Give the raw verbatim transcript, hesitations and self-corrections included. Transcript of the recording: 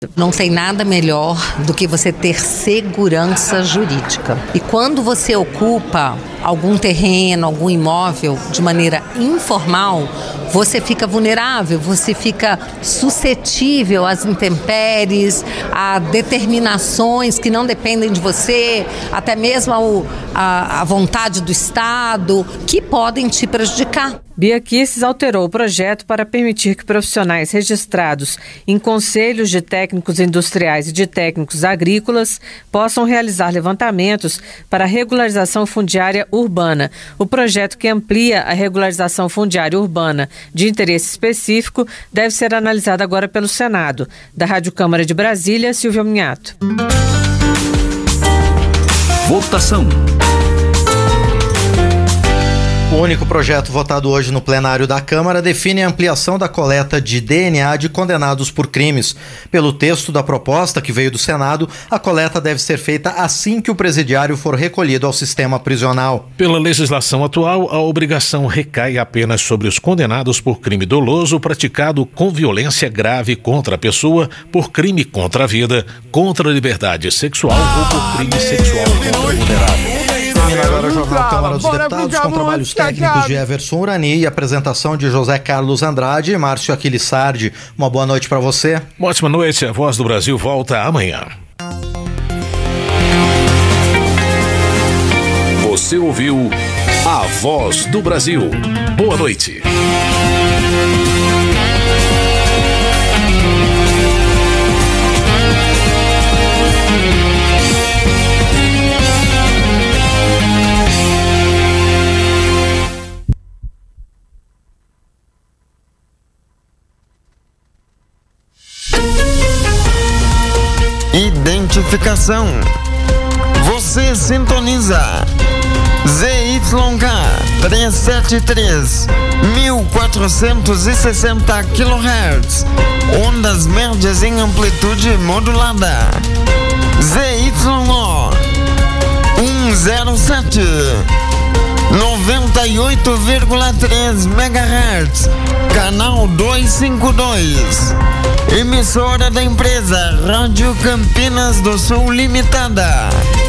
Não tem nada melhor do que você ter segurança jurídica. E quando você ocupa algum terreno, algum imóvel de maneira informal, você fica vulnerável, você fica suscetível às intempéries, a determinações que não dependem de você, até mesmo ao, a, a vontade do Estado, que podem te prejudicar. Bia Kicis alterou o projeto para permitir que profissionais registrados em conselhos de técnicos industriais e de técnicos agrícolas possam realizar levantamentos para a regularização fundiária urbana. O projeto, que amplia a regularização fundiária urbana de interesse específico, deve ser analisado agora pelo Senado. Da Rádio Câmara de Brasília, Silvia Minhato. Votação. O único projeto votado hoje no plenário da Câmara define a ampliação da coleta de D N A de condenados por crimes. Pelo texto da proposta, que veio do Senado, a coleta deve ser feita assim que o presidiário for recolhido ao sistema prisional. Pela legislação atual, a obrigação recai apenas sobre os condenados por crime doloso praticado com violência grave contra a pessoa, por crime contra a vida, contra a liberdade sexual ou por crime sexual contra o vulnerável. Termina agora o Jornal Câmara dos Deputados com trabalhos técnicos de Everson Urani e apresentação de José Carlos Andrade e Márcio Aquilissardi. Uma boa noite para você. Uma ótima noite. A Voz do Brasil volta amanhã. Você ouviu A Voz do Brasil. Boa noite. Identificação. Você sintoniza Z Y K trezentos e setenta e três, mil quatrocentos e sessenta quilohertz, ondas médias em amplitude modulada. Z Y O cento e sete, noventa e oito vírgula três megahertz, canal duzentos e cinquenta e dois. Emissora da empresa Rádio Campinas do Sul Limitada.